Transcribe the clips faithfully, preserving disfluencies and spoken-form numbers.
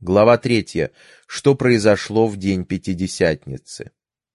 Глава третья. Что произошло в день Пятидесятницы?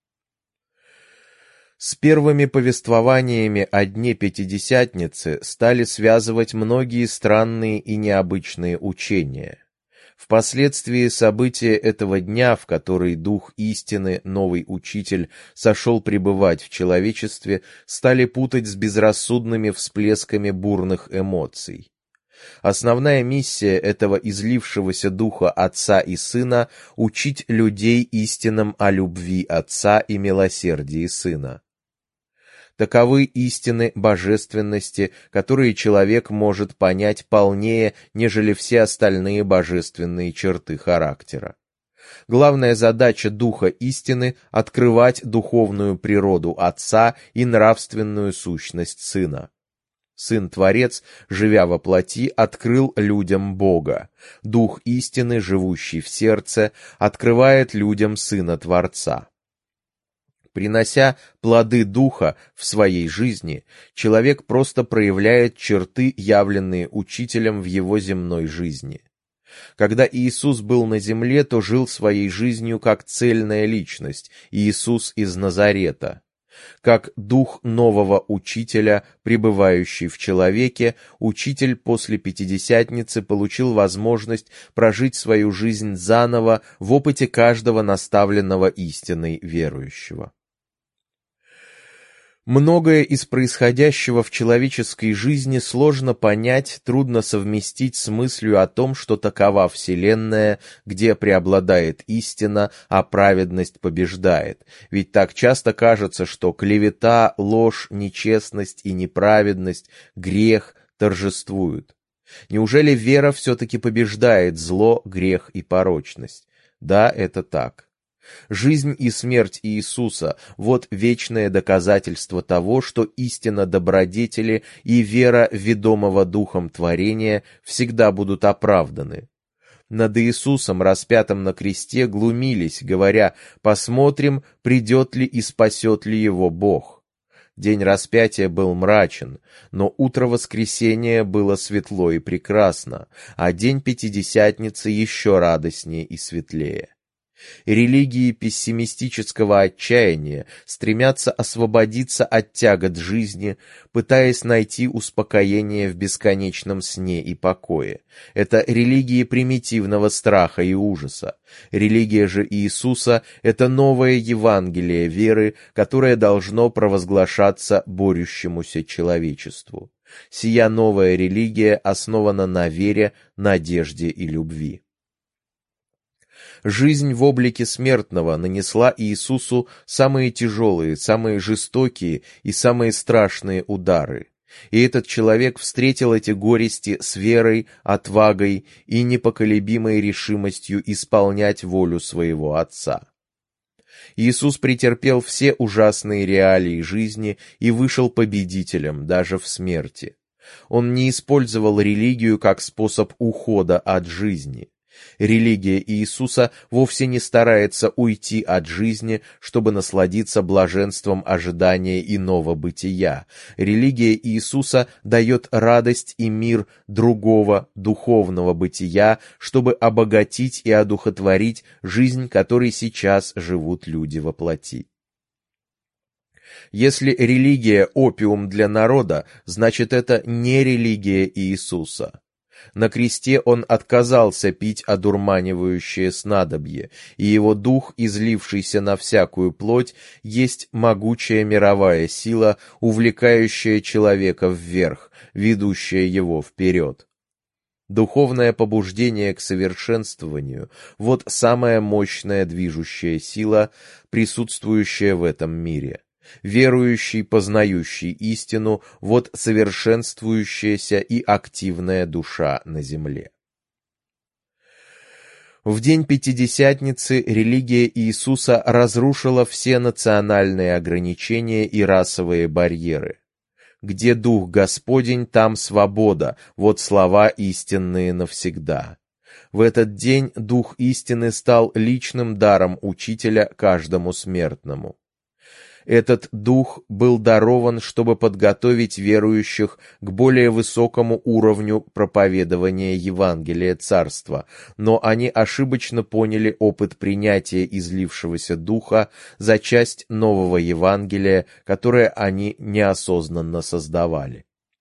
С первыми повествованиями о дне Пятидесятницы стали связывать многие странные и необычные учения. Впоследствии события этого дня, в который Дух истины, новый учитель, сошел пребывать в человечестве, стали путать с безрассудными всплесками бурных эмоций. Основная миссия этого излившегося Духа Отца и Сына — учить людей истинам о любви Отца и милосердии Сына. Таковы истины божественности, которые человек может понять полнее, нежели все остальные божественные черты характера. Главная задача Духа истины — открывать духовную природу Отца и нравственную сущность Сына. Сын-творец, живя во плоти, открыл людям Бога. Дух истины, живущий в сердце, открывает людям Сына-творца. Принося плоды Духа в своей жизни, человек просто проявляет черты, явленные Учителем в его земной жизни. Когда Иисус был на земле, то жил своей жизнью как цельная личность, Иисус из Назарета. Как Дух нового Учителя, пребывающий в человеке, Учитель после Пятидесятницы получил возможность прожить свою жизнь заново в опыте каждого наставленного истиной верующего. Многое из происходящего в человеческой жизни сложно понять, трудно совместить с мыслью о том, что такова Вселенная, где преобладает истина, а праведность побеждает. Ведь так часто кажется, что клевета, ложь, нечестность и неправедность, грех торжествуют. Неужели вера все-таки побеждает зло, грех и порочность? Да, это так. Жизнь и смерть Иисуса — вот вечное доказательство того, что истина добродетели и вера ведомого Духом творения всегда будут оправданы. Над Иисусом, распятым на кресте, глумились, говоря: «Посмотрим, придет ли и спасет ли его Бог». День распятия был мрачен, но утро воскресения было светло и прекрасно, а день Пятидесятницы еще радостнее и светлее. Религии пессимистического отчаяния стремятся освободиться от тягот жизни, пытаясь найти успокоение в бесконечном сне и покое. Это религии примитивного страха и ужаса. Религия же Иисуса — это новое Евангелие веры, которое должно провозглашаться борющемуся человечеству. Сия новая религия основана на вере, надежде и любви. Жизнь в облике смертного нанесла Иисусу самые тяжелые, самые жестокие и самые страшные удары. И этот человек встретил эти горести с верой, отвагой и непоколебимой решимостью исполнять волю своего Отца. Иисус претерпел все ужасные реалии жизни и вышел победителем даже в смерти. Он не использовал религию как способ ухода от жизни. Религия Иисуса вовсе не старается уйти от жизни, чтобы насладиться блаженством ожидания иного бытия. Религия Иисуса дает радость и мир другого духовного бытия, чтобы обогатить и одухотворить жизнь, которой сейчас живут люди во плоти. Если религия — опиум для народа, значит, это не религия Иисуса. На кресте он отказался пить одурманивающее снадобье, и его дух, излившийся на всякую плоть, есть могучая мировая сила, увлекающая человека вверх, ведущая его вперед. Духовное побуждение к совершенствованию — вот самая мощная движущая сила, присутствующая в этом мире. Верующий, познающий истину — вот совершенствующаяся и активная душа на земле. В день Пятидесятницы религия Иисуса разрушила все национальные ограничения и расовые барьеры. «Где Дух Господень, там свобода» — вот слова истинные навсегда. В этот день Дух истины стал личным даром Учителя каждому смертному. Этот дух был дарован, чтобы подготовить верующих к более высокому уровню проповедования Евангелия Царства, но они ошибочно поняли опыт принятия излившегося духа за часть нового Евангелия, которое они неосознанно создавали.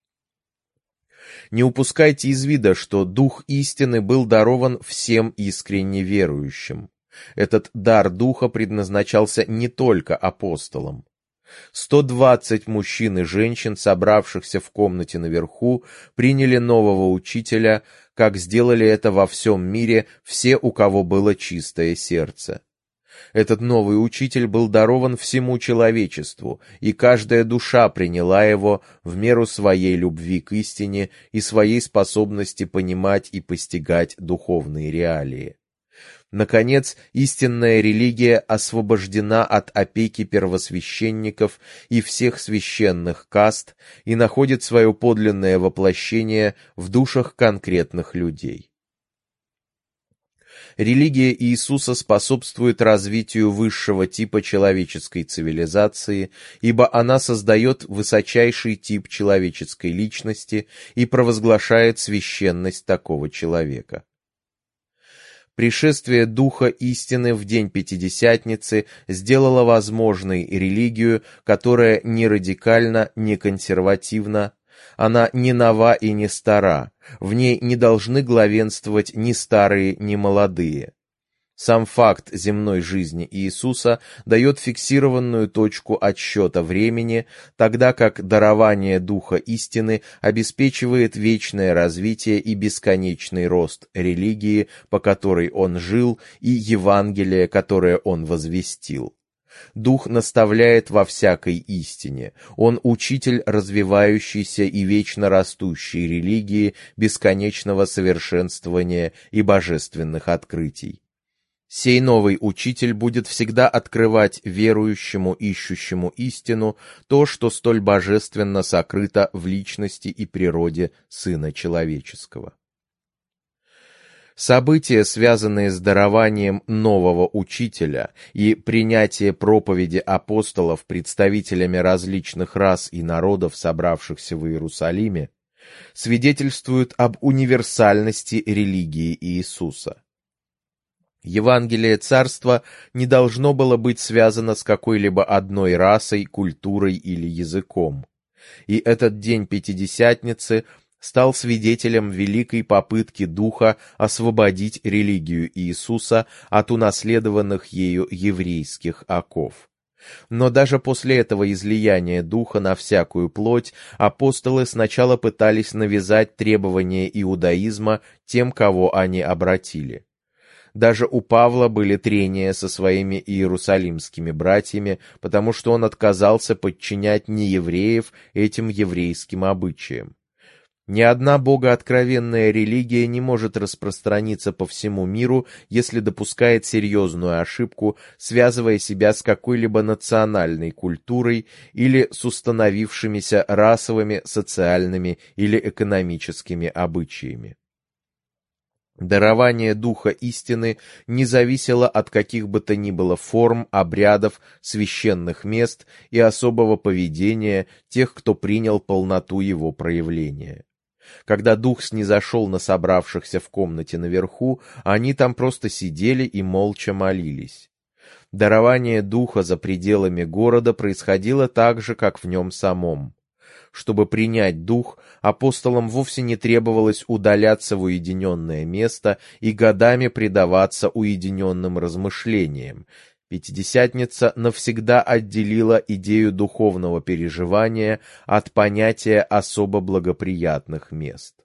Не упускайте из вида, что дух истины был дарован всем искренне верующим. Этот дар духа предназначался не только апостолам. сто двадцать мужчин и женщин, собравшихся в комнате наверху, приняли нового учителя, как сделали это во всем мире все, у кого было чистое сердце. Этот новый учитель был дарован всему человечеству, и каждая душа приняла его в меру своей любви к истине и своей способности понимать и постигать духовные реалии. Наконец, истинная религия освобождена от опеки первосвященников и всех священных каст и находит свое подлинное воплощение в душах конкретных людей. Религия Иисуса способствует развитию высшего типа человеческой цивилизации, ибо она создает высочайший тип человеческой личности и провозглашает священность такого человека. Пришествие Духа истины в день Пятидесятницы сделало возможной религию, которая не радикальна, не консервативна, она не нова и не стара, в ней не должны главенствовать ни старые, ни молодые. Сам факт земной жизни Иисуса дает фиксированную точку отсчета времени, тогда как дарование Духа истины обеспечивает вечное развитие и бесконечный рост религии, по которой Он жил, и Евангелия, которое Он возвестил. Дух наставляет во всякой истине. Он учитель развивающейся и вечно растущей религии, бесконечного совершенствования и божественных открытий. Сей новый учитель будет всегда открывать верующему, ищущему истину, то, что столь божественно сокрыто в личности и природе Сына Человеческого. События, связанные с дарованием нового учителя и принятие проповеди апостолов представителями различных рас и народов, собравшихся в Иерусалиме, свидетельствуют об универсальности религии Иисуса. Евангелие Царства не должно было быть связано с какой-либо одной расой, культурой или языком. И этот день Пятидесятницы стал свидетелем великой попытки Духа освободить религию Иисуса от унаследованных ею еврейских оков. Но даже после этого излияния Духа на всякую плоть апостолы сначала пытались навязать требования иудаизма тем, кого они обратили. Даже у Павла были трения со своими иерусалимскими братьями, потому что он отказался подчинять неевреев этим еврейским обычаям. Ни одна богооткровенная религия не может распространиться по всему миру, если допускает серьезную ошибку, связывая себя с какой-либо национальной культурой или с установившимися расовыми, социальными или экономическими обычаями. Дарование Духа истины не зависело от каких бы то ни было форм, обрядов, священных мест и особого поведения тех, кто принял полноту его проявления. Когда Дух снизошел на собравшихся в комнате наверху, они там просто сидели и молча молились. Дарование Духа за пределами города происходило так же, как в нем самом. Чтобы принять Дух, апостолам вовсе не требовалось удаляться в уединенное место и годами предаваться уединенным размышлениям. Пятидесятница навсегда отделила идею духовного переживания от понятия особо благоприятных мест.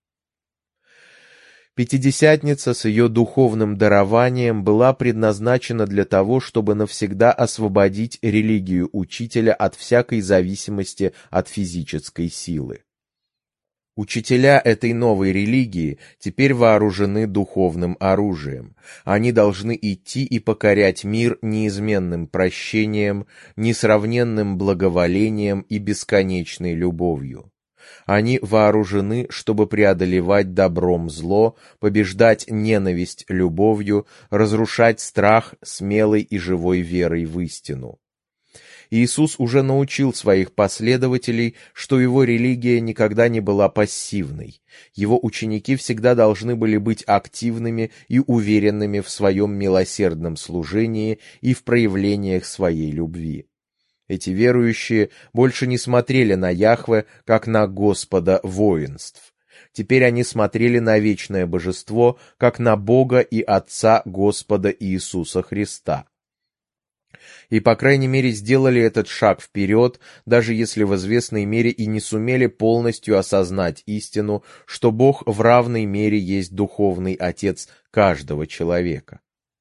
Пятидесятница с ее духовным дарованием была предназначена для того, чтобы навсегда освободить религию учителя от всякой зависимости от физической силы. Учителя этой новой религии теперь вооружены духовным оружием. Они должны идти и покорять мир неизменным прощением, несравненным благоволением и бесконечной любовью. Они вооружены, чтобы преодолевать добром зло, побеждать ненависть любовью, разрушать страх смелой и живой верой в истину. Иисус уже научил своих последователей, что его религия никогда не была пассивной. Его ученики всегда должны были быть активными и уверенными в своем милосердном служении и в проявлениях своей любви. Эти верующие больше не смотрели на Яхве, как на Господа воинств. Теперь они смотрели на вечное божество, как на Бога и Отца Господа Иисуса Христа. И, по крайней мере, сделали этот шаг вперед, даже если в известной мере и не сумели полностью осознать истину, что Бог в равной мере есть духовный Отец каждого человека.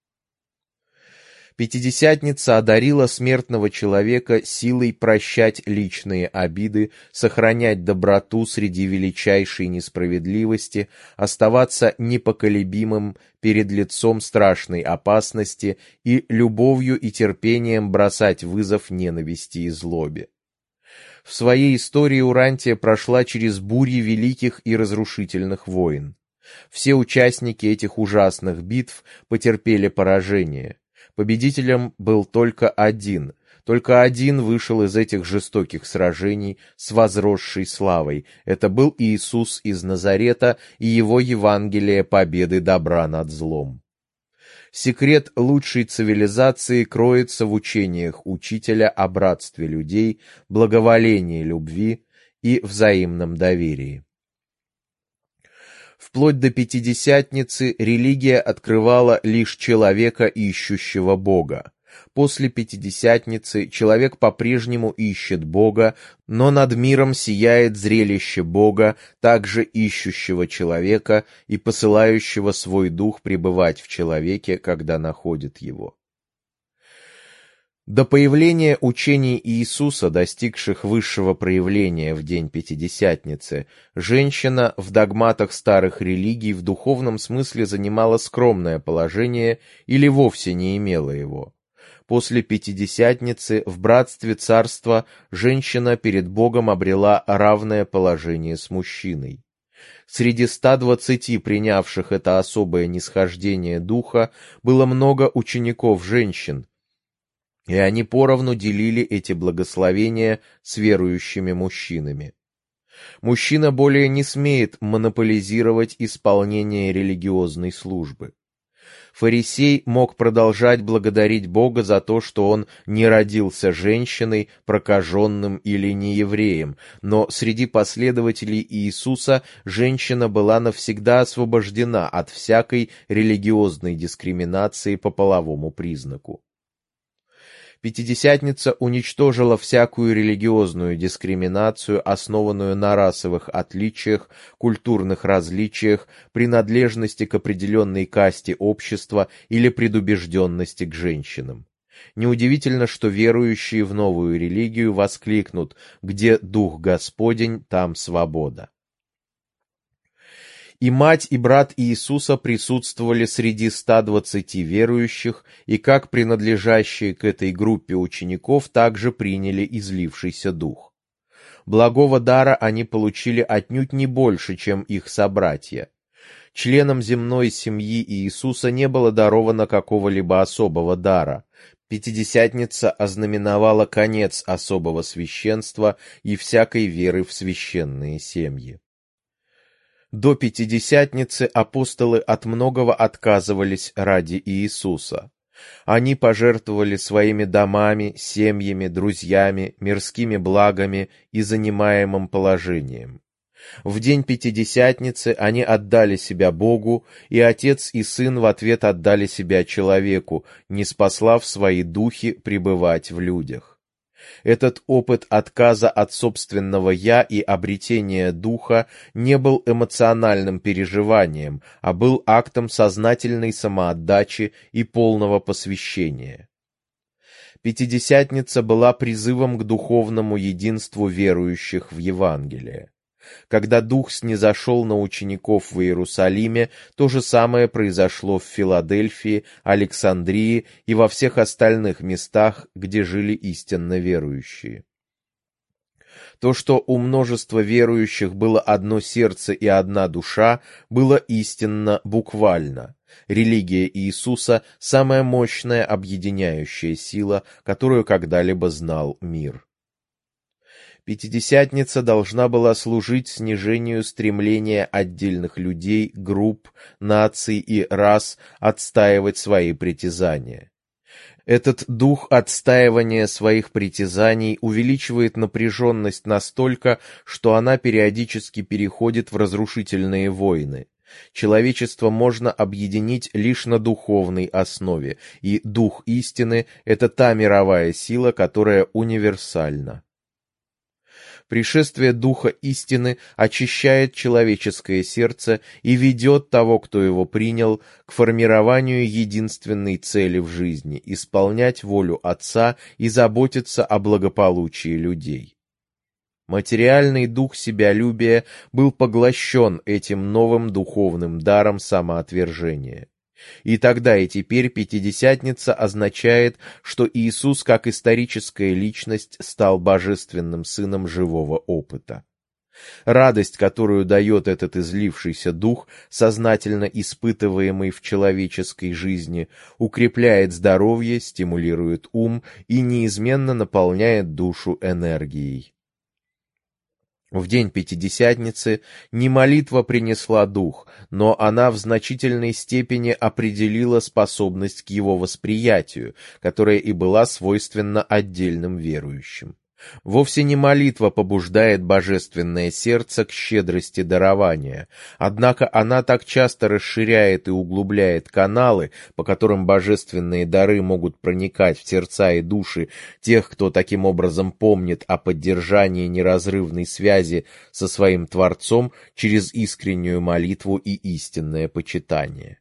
Пятидесятница одарила смертного человека силой прощать личные обиды, сохранять доброту среди величайшей несправедливости, оставаться непоколебимым перед лицом страшной опасности и любовью и терпением бросать вызов ненависти и злобе. В своей истории Урантия прошла через бури великих и разрушительных войн. Все участники этих ужасных битв потерпели поражение. Победителем был только один, только один вышел из этих жестоких сражений с возросшей славой. Это был Иисус из Назарета и его Евангелие победы добра над злом. Секрет лучшей цивилизации кроется в учениях Учителя о братстве людей, благоволении любви и взаимном доверии. Вплоть до Пятидесятницы религия открывала лишь человека, ищущего Бога. После Пятидесятницы человек по-прежнему ищет Бога, но над миром сияет зрелище Бога, также ищущего человека и посылающего свой дух пребывать в человеке, когда находит его. До появления учений Иисуса, достигших высшего проявления в день Пятидесятницы, женщина в догматах старых религий в духовном смысле занимала скромное положение или вовсе не имела его. После Пятидесятницы в братстве царства женщина перед Богом обрела равное положение с мужчиной. Среди ста двадцати принявших это особое нисхождение духа было много учеников женщин, и они поровну делили эти благословения с верующими мужчинами. Мужчина более не смеет монополизировать исполнение религиозной службы. Фарисей мог продолжать благодарить Бога за то, что он не родился женщиной, прокаженным или неевреем, но среди последователей Иисуса женщина была навсегда освобождена от всякой религиозной дискриминации по половому признаку. Пятидесятница уничтожила всякую религиозную дискриминацию, основанную на расовых отличиях, культурных различиях, принадлежности к определенной касте общества или предубежденности к женщинам. Неудивительно, что верующие в новую религию воскликнут: «Где Дух Господень, там свобода». И мать, и брат Иисуса присутствовали среди ста двадцати верующих, и как принадлежащие к этой группе учеников также приняли излившийся дух. Благого дара они получили отнюдь не больше, чем их собратья. Членам земной семьи Иисуса не было даровано какого-либо особого дара. Пятидесятница ознаменовала конец особого священства и всякой веры в священные семьи. До Пятидесятницы апостолы от многого отказывались ради Иисуса. Они пожертвовали своими домами, семьями, друзьями, мирскими благами и занимаемым положением. В день Пятидесятницы они отдали себя Богу, и Отец и Сын в ответ отдали себя человеку, ниспослав свои духи пребывать в людях. Этот опыт отказа от собственного «я» и обретения духа не был эмоциональным переживанием, а был актом сознательной самоотдачи и полного посвящения. Пятидесятница была призывом к духовному единству верующих в Евангелие. Когда Дух снизошел на учеников в Иерусалиме, то же самое произошло в Филадельфии, Александрии и во всех остальных местах, где жили истинно верующие. То, что у множества верующих было одно сердце и одна душа, было истинно буквально. Религия Иисуса – самая мощная объединяющая сила, которую когда-либо знал мир. Пятидесятница должна была служить снижению стремления отдельных людей, групп, наций и рас отстаивать свои притязания. Этот дух отстаивания своих притязаний увеличивает напряженность настолько, что она периодически переходит в разрушительные войны. Человечество можно объединить лишь на духовной основе, и дух истины — это та мировая сила, которая универсальна. Пришествие Духа истины очищает человеческое сердце и ведет того, кто его принял, к формированию единственной цели в жизни — исполнять волю Отца и заботиться о благополучии людей. Материальный дух себялюбия был поглощен этим новым духовным даром самоотвержения. И тогда и теперь Пятидесятница означает, что Иисус, как историческая личность, стал божественным сыном живого опыта. Радость, которую дает этот излившийся дух, сознательно испытываемый в человеческой жизни, укрепляет здоровье, стимулирует ум и неизменно наполняет душу энергией. В день Пятидесятницы не молитва принесла дух, но она в значительной степени определила способность к его восприятию, которая и была свойственна отдельным верующим. Вовсе не молитва побуждает божественное сердце к щедрости дарования, однако она так часто расширяет и углубляет каналы, по которым божественные дары могут проникать в сердца и души тех, кто таким образом помнит о поддержании неразрывной связи со своим Творцом через искреннюю молитву и истинное почитание.